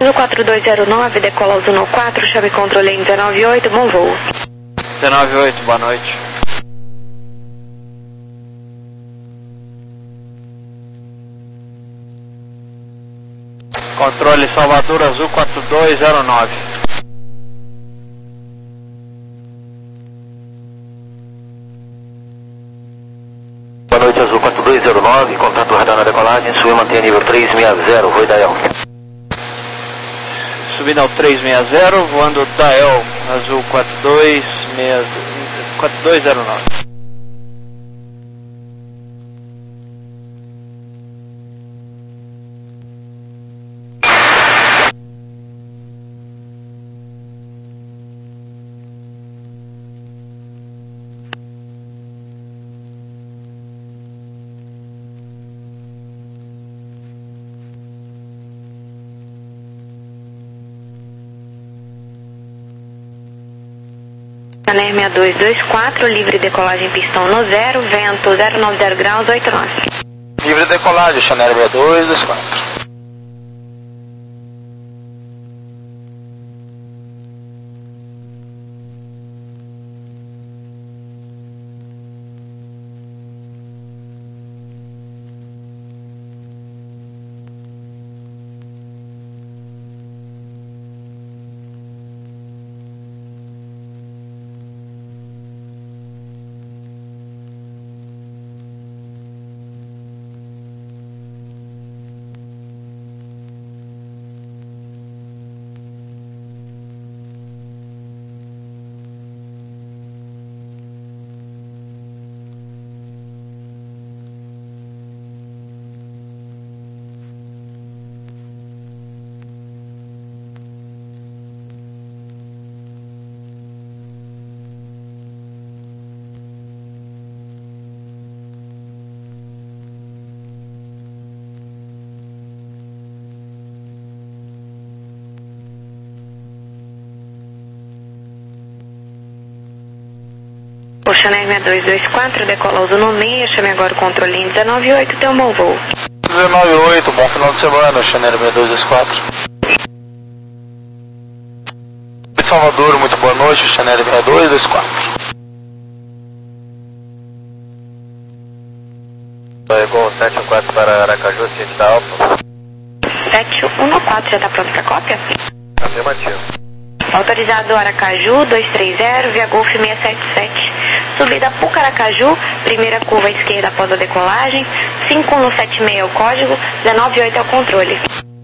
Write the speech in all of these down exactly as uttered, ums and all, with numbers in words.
quatro dois zero nove, decola ao Zuno quatro, chave controle em dezenove oito, bom voo. dezenove oito, boa noite. Controle Salvador Azul quatro dois zero nove. Boa noite, Azul quatro dois zero nove, contato radar na decolagem, sua mantenha nível três seis zero, Rui Dael. Subindo ao três seis zero, voando Dael Azul quatro dois zero nove. Channel seis dois dois quatro, livre decolagem pistão no zero, vento zero nove zero graus, oito nove. Livre decolagem, Channel seis dois dois quatro. O Channel seis dois dois quatro, decola ao Zuno seis, chame agora o controle em dezenove oito, tem um bom voo. dezenove oito, bom final de semana, Channel seis dois dois quatro. Salvador, muito boa noite, Channel seis dois dois quatro. Gol sete um quatro para Aracaju, ciente da Alfa. sete um quatro, já está pronto para cópia? Afirmativo. Autorizado Aracaju, dois três zero, via Golf seis sete sete. Subida Pucaracaju, primeira curva à esquerda após a decolagem, cinco um sete seis é o código, dezenove oito é o controle.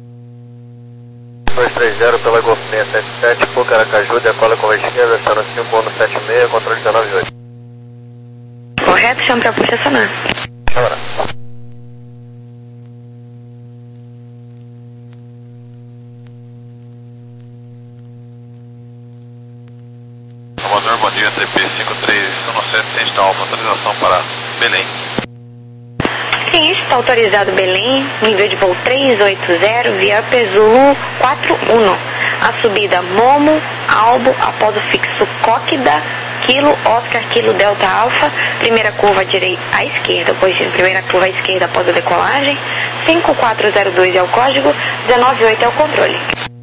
dois três zero pela Golf seis sete sete, Pucaracaju, decola com a esquerda, estação cinco um sete seis, controle dezenove oito. Correto, chame para posicionar. Agora. Salvador, bom dia, T P cinco três um sete, ciente da Alfa, autorização para Belém. Ciente, está autorizado Belém, nível de voo três oito zero, via Pesul quatro um. A subida Momo, Albo, após o fixo Cóquida, Kilo, Oscar, Kilo, Delta Alfa, primeira curva à direita, à esquerda, pois primeira curva à esquerda após a decolagem, cinco quatro zero dois é o código, dezenove oito é o controle.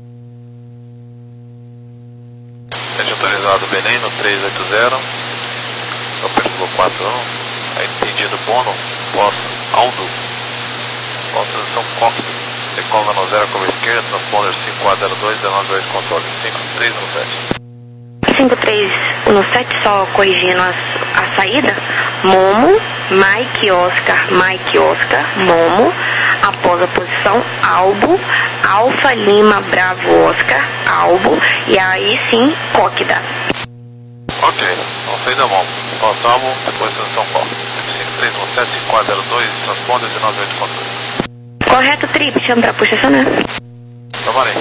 Sete autorizado Belém no três oito zero, Superfluo quatro um, aí entendido Bono, Pós, Aldo, autorização Cóquida, decola no zero curva esquerda, transponder cinco quatro zero dois, dezenove oito controle, cinco três um sete. cinco três um sete, só corrigindo a, a saída, Momo, Mike Oscar, Mike Oscar, Momo, após a posição Albo, Alfa Lima Bravo Oscar, Albo, e aí sim, Cóquida. Ok, não fez a mão, faltamos, depois transição qual? cinco três um sete, cinco quatro zero dois, transponder dezenove oito controle. Correto, trip, chama para posicionar. Tomarei.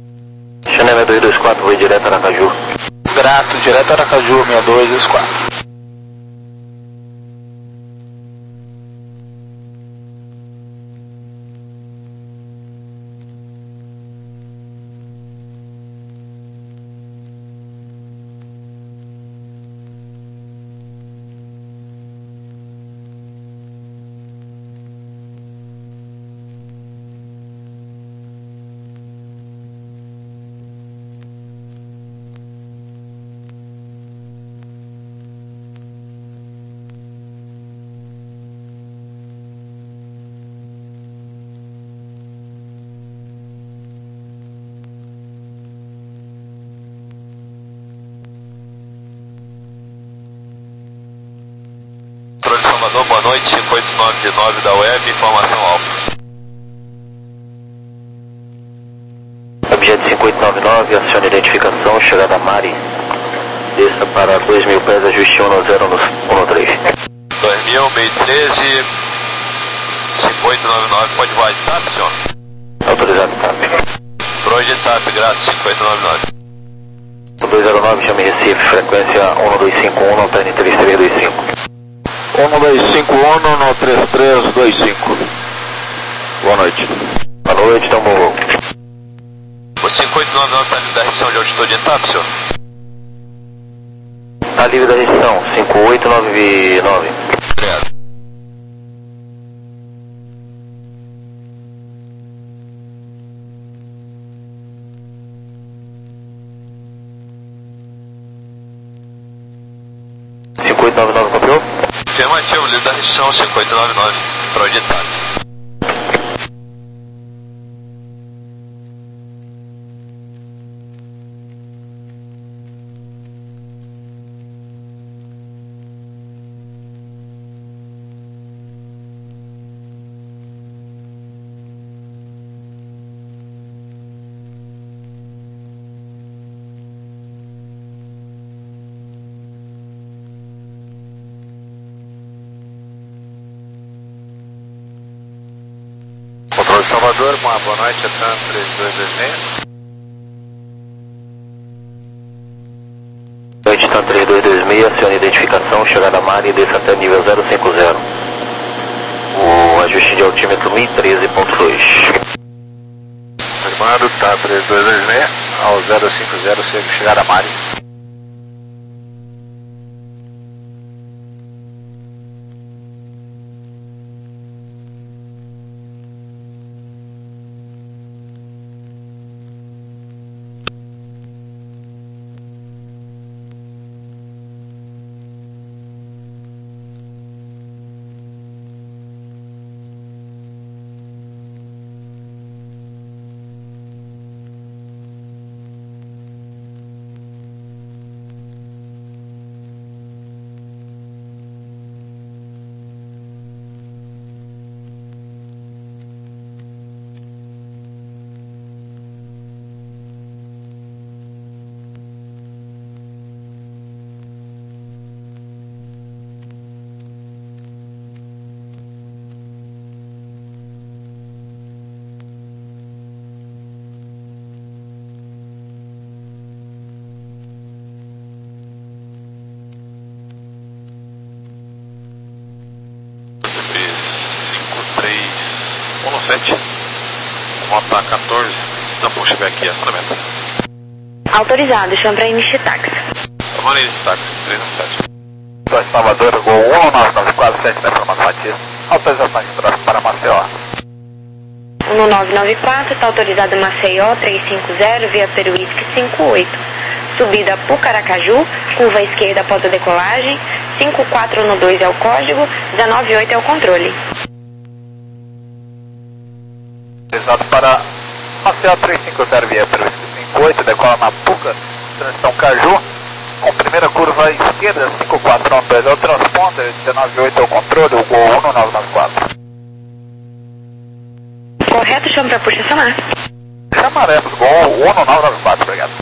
Channel seis dois dois quatro, vou direto a Aracaju. Grato, direto a Aracaju, seis dois dois quatro. Alô, boa noite, cinco oito nove nove da web, informação alfa. Objeto cinco oito nove nove, acione identificação, chegada Mari. Desça para dois mil pés, ajuste um zero um três. dois mil, meio treze, cinco oito nove nove, pode voar de T A P, senhor? Autorizado, T A P. Proje T A P, graças, cinco oito nove nove. dois zero nove, chame Recife, frequência um dois cinco um, antena três três dois cinco. um dois cinco um no três três dois cinco. Boa noite. Boa noite, então bom voo. O cinco oito nove nove está livre da restrição de altitude em T A P, senhor? Está livre da restrição, cinco oito nove nove. Obrigado. cinco oito nove nove, copiou? Afirmativo, livre da restrição cinco oito nove nove, Proje T A P. Controle de Salvador, boa, boa noite, Atan três dois dois seis. Noite, Tan três dois dois seis, acione identificação, chegada Mari e desça até nível zero cinco zero. O ajuste de altímetro mil e treze ponto dois. Firmando, Tan três dois dois seis, ao zero cinco zero, chegada Mari. Nota quatorze, não puxa ver aqui, acionamento. Autorizado, chama para início de táxi. Chamando início de táxi, três um sete. dois Salvador, Gol um nove nove quatro sete da informação ativa. Autorização de tráfego para Maceió. um nove nove quatro, está autorizado Maceió três cinco zero, via Peruísque cinco oito. Subida Pucaracaju, curva à esquerda após a decolagem, cinco quatro um dois é o código, dezenove oito é o controle. Autorizado para Maceió três cinco zero, via Peruísque cinco oito, decola na Puca, transição Caju, com primeira curva à esquerda, cinco quatro um dois é o transponder, dezenove oito é o controle, o Gol um nove nove quatro. Correto, chama para por estacionar. Chamaremos, Gol um nove nove quatro, obrigado.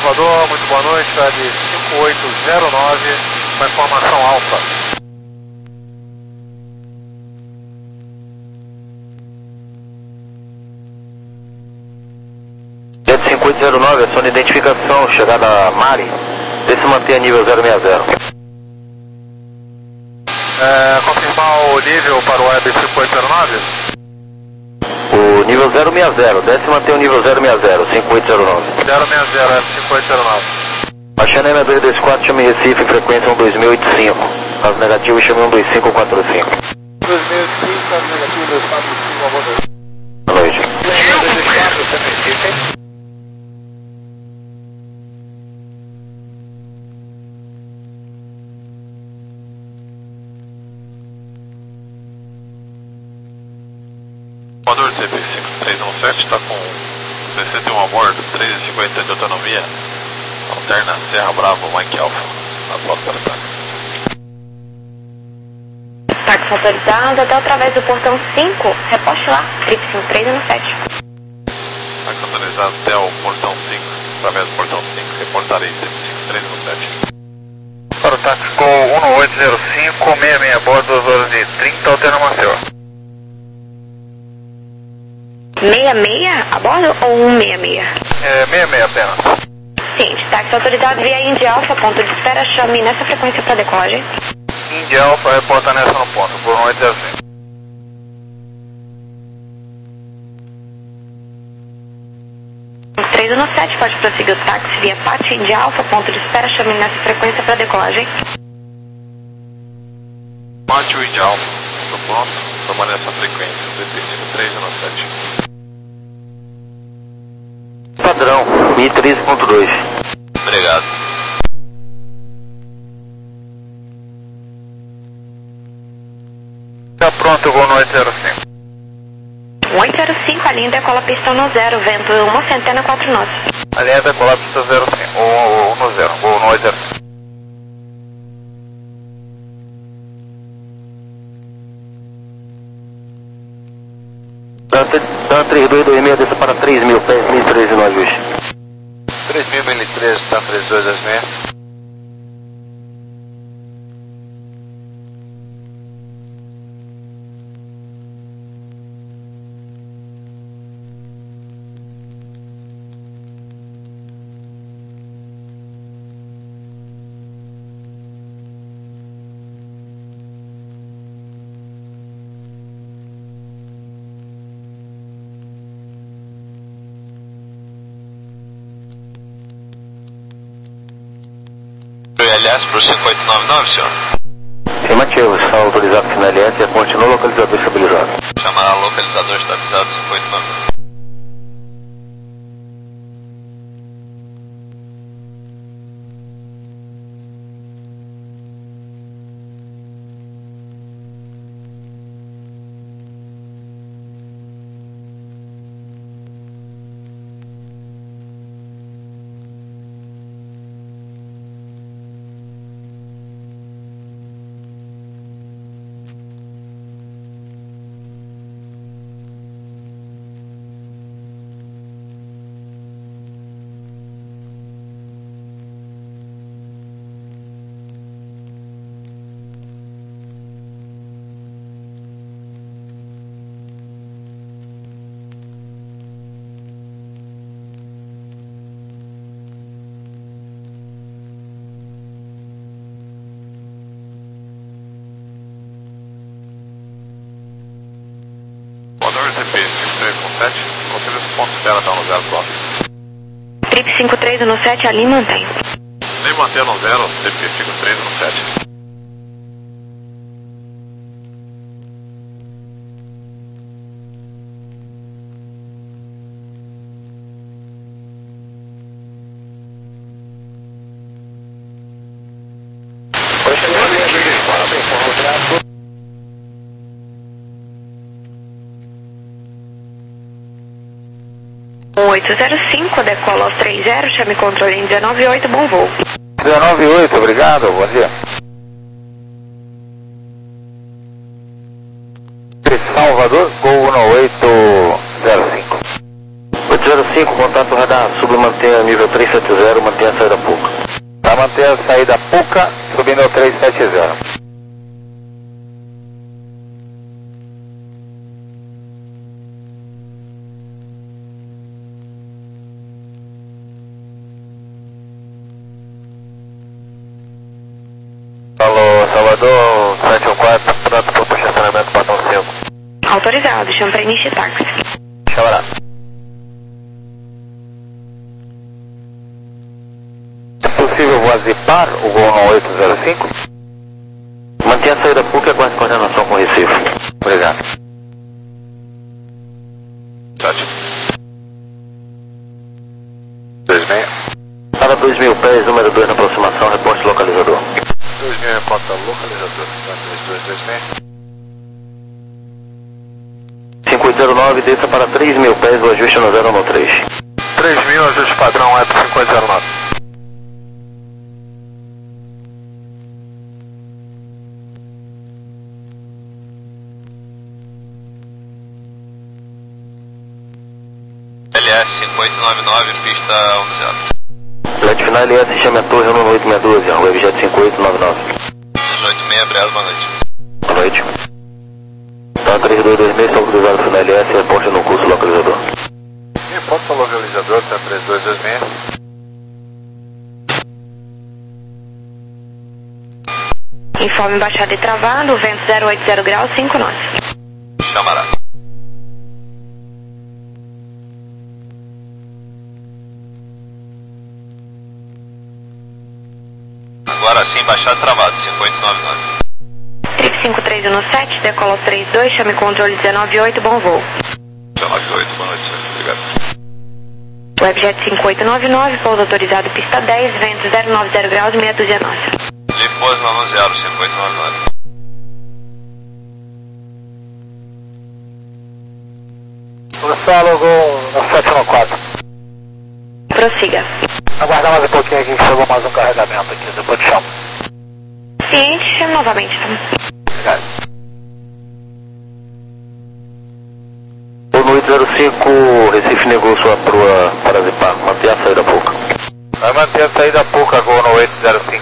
Salvador, muito boa noite, L cinco oito zero nove, com informação alfa. cinco oito zero nove, ação de identificação, chegada a Mari, vê se mantém a nível zero seis zero. É, confirmar o nível para o web cinco oito zero nove? O nível zero seis zero, desce e mantém o nível zero seis zero, cinco oito zero nove. zero seis zero, F cinco oito zero nove. Baixando M dois dois quatro, chame Recife, frequência um dois mil e oitenta e cinco. Caso negativo, chame um dois cinco quatro cinco. dois mil e oitenta e cinco, caso negativo, dois quatro cinco, boa noite. Boa noite. dois dois quatro, chame Recife. Commodore T P cinco três um sete está com sessenta e um a bordo, três e cinquenta de autonomia, alterna Serra Bravo, Mike Alpha, na foto para ataque. Táxi autorizado até através do portão cinco, reposte lá, trip cinco três um sete. Táxi autorizado até o portão cinco, através do portão cinco, reportarei trip cinco três um sete. Para o táxi com um oito zero cinco, seis seis a bordo, duas horas e trinta, alterna Maceió. sessenta e seis a bordo ou cento e sessenta e seis? É, sessenta e seis apenas. Sim, táxi autorizado via Indy Alpha, ponto de espera, chame nessa frequência para decolagem. Indy Alpha, reporta nessa no ponto, por um oito zero cinco. três um sete, pode prosseguir o táxi via Pátio Indy Alpha, ponto de espera, chame nessa frequência para decolagem. Pátio Indy Alpha, no ponto, trabalha nessa frequência, T P cinco três um sete. Padrão, Mi treze ponto dois. Obrigado. Está pronto, voo no oito zero cinco. oito zero cinco, a linha decola pistão no zero, vento uma centena, quatro nós. A linha decolar pista zero cinco, ou no zero, voo no oito zero cinco. Dan três dois dois seis, desça para três mil, pés mil e treze no ajuste. três mil, mil e treze, Dan três dois dois seis. Aliás, para o cinco oito nove nove, senhor. Afirmativo, está autorizado final L S e continua o localizador estabilizado. Chamar localizador estabilizado cinco oito nove nove. T P cinco três um sete, confirma esse ponto de espera está no zero bloco. Trip cinco três um sete, a linha mantém. Nem manter no zero, T P cinco três um sete. oito zero cinco, decola aos três zero, chame controle em dezenove oito, bom voo. dezenove oito, obrigado, bom dia. Salvador, Gol um oito zero cinco. oito zero cinco, contato radar, sobre manter nível trezentos e setenta, mantenha a saída Puca. Para manter a saída Puca, subindo ao trezentos e setenta. Alô, Salvador, sete um quatro, pronto para o estacionamento Patão cinco. Autorizado, chama para início de táxi. Chamará. É possível voar Zipar, o Gol no oito zero cinco? Mantenha a saída Puca e aguarde coordenação com o Recife. Obrigado. Tati. dois meia. Para dois mil pés, número dois na aproximação, reporte localizador. dois meia, conta localizador. três dois dois meia. cinco oito zero nove, desça para três mil pés, o ajuste no zero no três. três mil, ajuste padrão web cinco oito zero nove. L S cinco oito nove nove, pista um zero. Let final L S, chame a torre no oito seis um dois, webjet cinco oito nove nove. dezoito meia, obrigado, boa noite. Boa noite. Tá três dois dois seis, localizado final L S, reporte no curso localizador. Reporta localizador, tá três dois dois meia. Informe baixada e travado, vento zero oito zero graus, cinco nós. Chamará. Agora sim, baixado travado, cinco oito nove nove. Trip cinco três um sete, decola três dois, chame controle dezenove oito, bom voo. dezenove oito, boa noite, obrigado. Webjet cinco oito nove nove, pouso autorizado pista dez, vento zero nove zero graus, meia dúzia nossa. Lipose nove zero, cinco oito nove nove. Marcelo, Gol no sete um quatro. Prossiga. Aguardar mais um pouquinho aqui que chegou mais um carregamento aqui, depois te chamo. Ciente, chame novamente, tá? Obrigado. O oito zero cinco, Recife negou sua proa para Zipar, mantenha a saída Puca. Vai manter a saída Puca, Gol no oito zero cinco.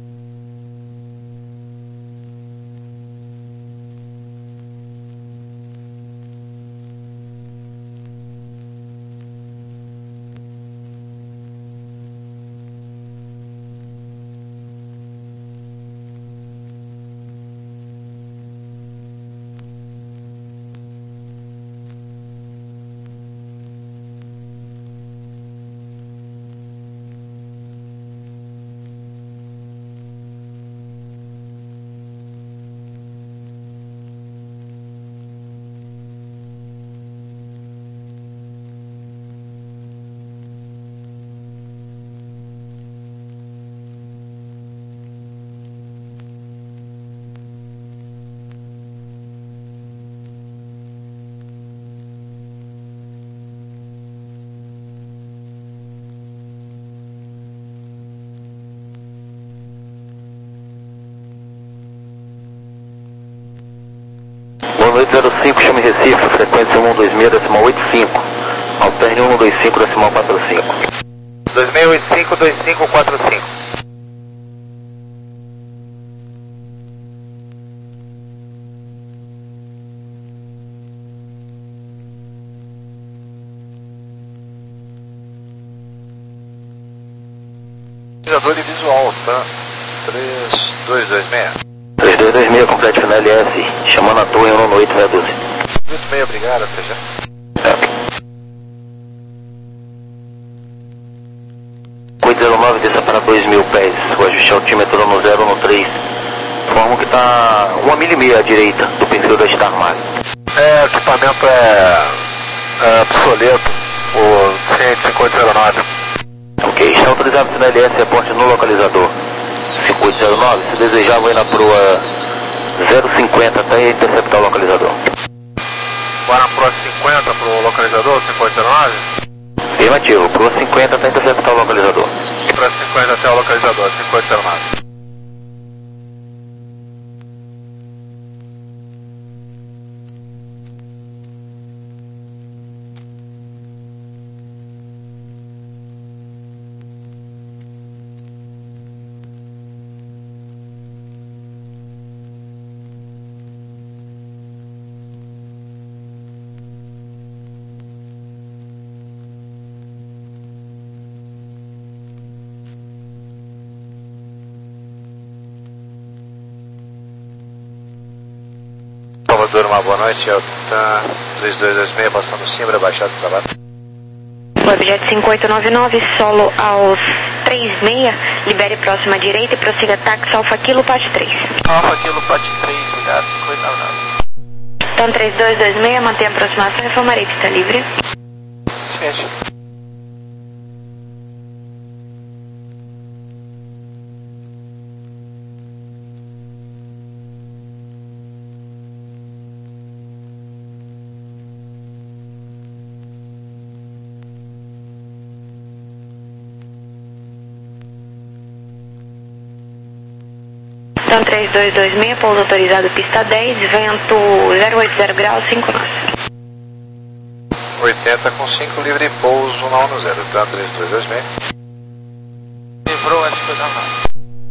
oito zero cinco, chame Recife, frequência um dois seis, decimal oito cinco. Alterne um dois cinco, decimal quatro cinco. dois seis oito cinco, dois cinco quatro cinco. Localizador e visual, tá? três dois dois seis. três dois dois seis, complete final L S, chamando a torre um oito seis doze. oito seis, obrigado, até já. oito zero nove, desça para dois mil pés, o ajuste altímetro no zero no três. Forma que está uma milha e meia à direita do perfil da Star Mar. É, o equipamento é, é obsoleto, o cinco oito zero nove. Ok, está autorizado final L S, reporte no localizador. cinco oito zero nove, se desejar, vai na proa zero cinquenta até interceptar o localizador. Vai na Pro cinquenta pro localizador, cinco oito zero nove? Afirmativo, proa cinquenta até interceptar o localizador. Pro cinquenta até o localizador, cinco oito zero nove. Salvador, uma boa noite. Alta três dois dois seis, passando Simbra, baixado para baixo. Webjet cinco oito nove nove, solo aos três seis, libere próxima direita e prossiga táxi Alfa Kilo Pat três. Alfa Kilo Pat três, ligado, cinco oito nove nove. Então três dois dois seis, mantenha a aproximação e informarei que está livre. Ciência. Então três dois dois seis, pouso autorizado pista dez, vento zero oito zero graus, cinco nós. oitenta com cinco, livre pouso na um zero, tá? três dois dois seis. Livrou, acho que eu não não.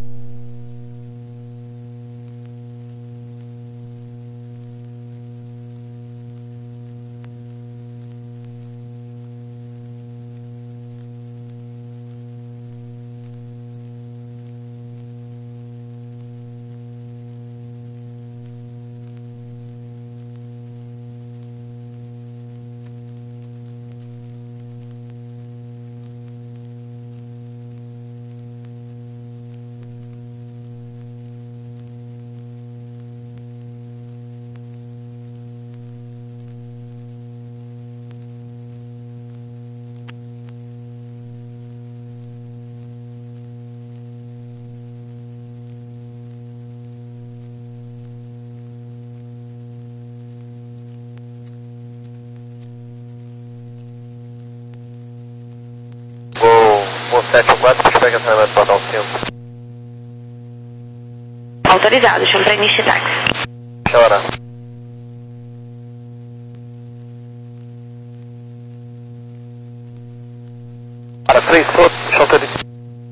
sete quatro, pushback assignment para dar um cinco. Autorizado, chama para início de táxi. Chora. Para três, chama para início.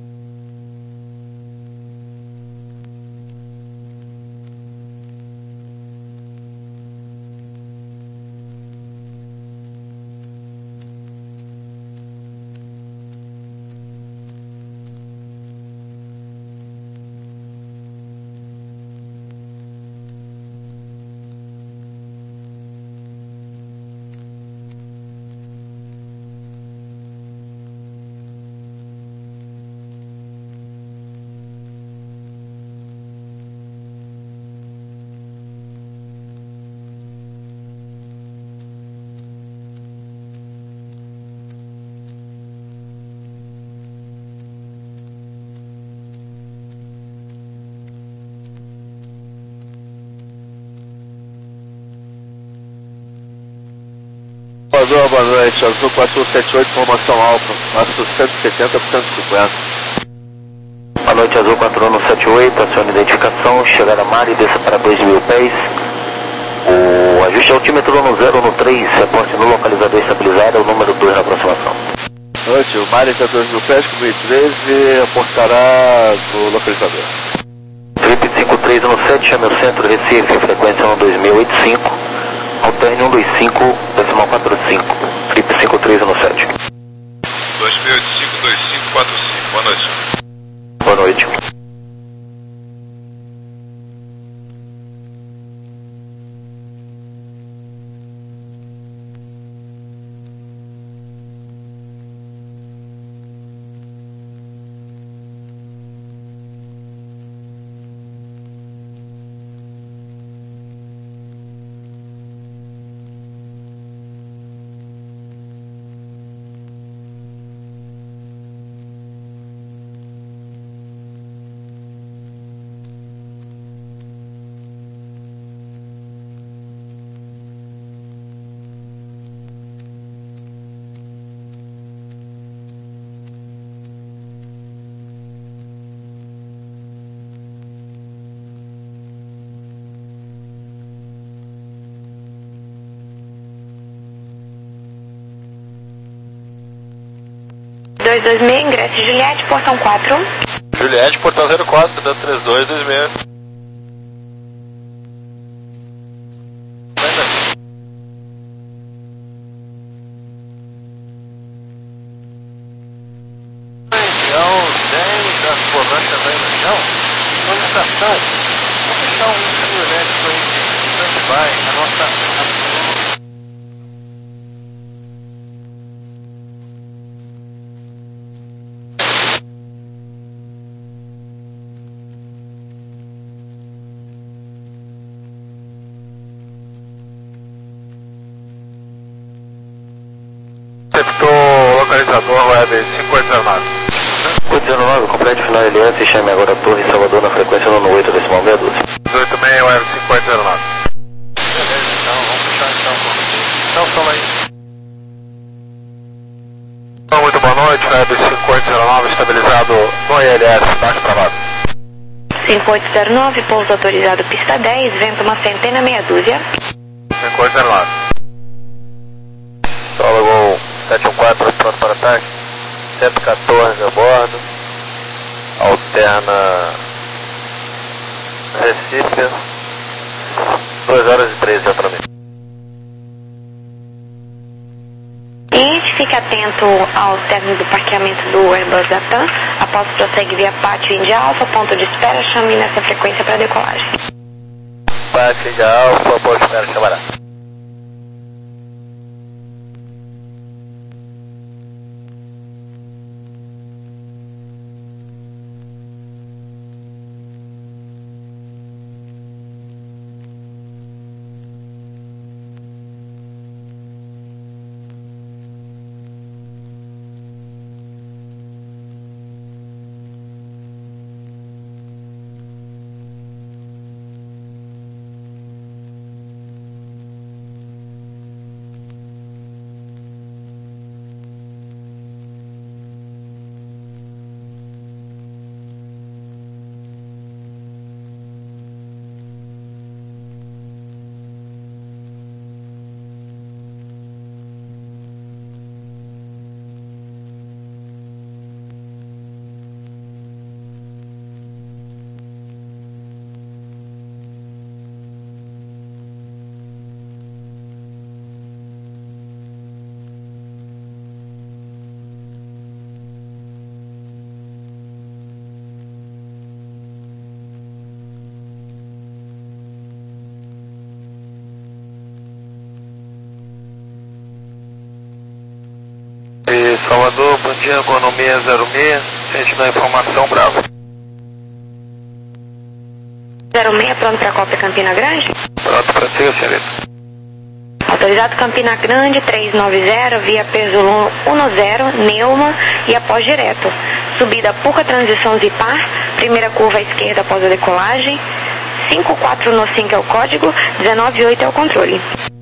Salvador, boa noite, Azul quatro um sete oito, formação alfa, máximo cento e setenta por cento e cinquenta. Boa noite, Azul quatro um sete oito, acione identificação, chegar a mar e desça para dois mil pés. O ajuste altímetro no zero no três, reporte no localizador estabilizado, é o número dois na aproximação. Boa noite, o mar está dois mil pés, com mil e treze, reportará no localizador. Trip cinco três um sete, chame o centro, Recife, frequência um dois mil e oitenta e cinco. Alterne um dois cinco, decimal quatro cinco, Trip cinco três um sete. dois mil e oitenta e cinco, dois cinco quatro cinco, boa noite. Boa noite. dois dois seis, ingresso Juliette, portão quatro. Juliette, portão zero quatro, dando três dois dois seis. Região dez, transformante também no chão. Solicitação. Vou fechar um fio elétrico aí. vai, a nossa... Receptor localizador web cinco oito zero nove. oito zero nove, complete final L S, chame agora a Torre Salvador na frequência no oito decimal meia dúzia. dezoito seis web cinco oito zero nove. Beleza, então vamos puxar então. Então, toma aí. Então, muito boa noite, web cinco oito zero nove estabilizado no I L S, baixo para baixo. cinco oito zero nove, pouso autorizado pista dez, vento uma centena meia dúzia. cinco oito zero nove. Solo Gol sete um quatro, pronto para ataque. cento e quatorze a bordo. Alterna Recife. duas horas e treze para mim. E fique atento ao término do parqueamento do Airbus da TAM. Após prossegue via Pátio Índia Alfa, ponto de espera, chame nessa frequência para decolagem. Pátio Índia Alfa, ponto de espera, chamará. Salvador, bom dia, economia zero seis, ciente da informação, Bravo. zero seis, pronto para a Copa Campina Grande? Pronto para si, senhorita. Autorizado Campina Grande, trezentos e noventa, via peso dez, Neuma e após direto. Subida Puca, transição Zipar, primeira curva à esquerda após a decolagem, cinco quatro nove cinco é o código, dezenove oito é o controle.